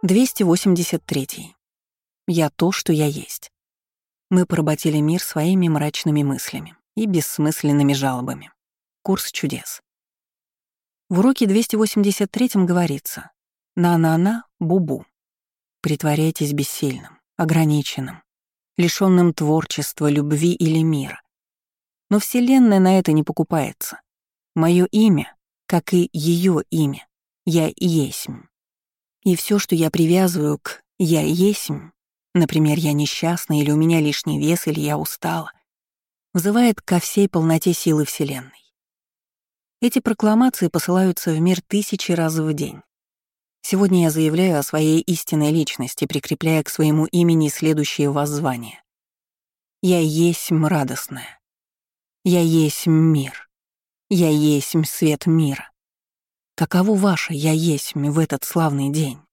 283. Я то, что я есть. Мы поработили мир своими мрачными мыслями и бессмысленными жалобами. Курс чудес. В уроке 283 говорится «На-на-на, бу-бу». Притворяйтесь бессильным, ограниченным, лишённым творчества, любви или мира. Но Вселенная на это не покупается. Моё имя, как и её имя, я есмь. И всё, что я привязываю к «я есмь», например, я несчастна, или у меня лишний вес, или я устала, взывает ко всей полноте силы Вселенной. Эти прокламации посылаются в мир 1000 раз в день. Сегодня я заявляю о своей истинной личности, прикрепляя к своему имени следующее воззвание. Я есмь радостная. Я есмь мир. Я есмь свет мира. Каково ваше «я есмь» в этот славный день?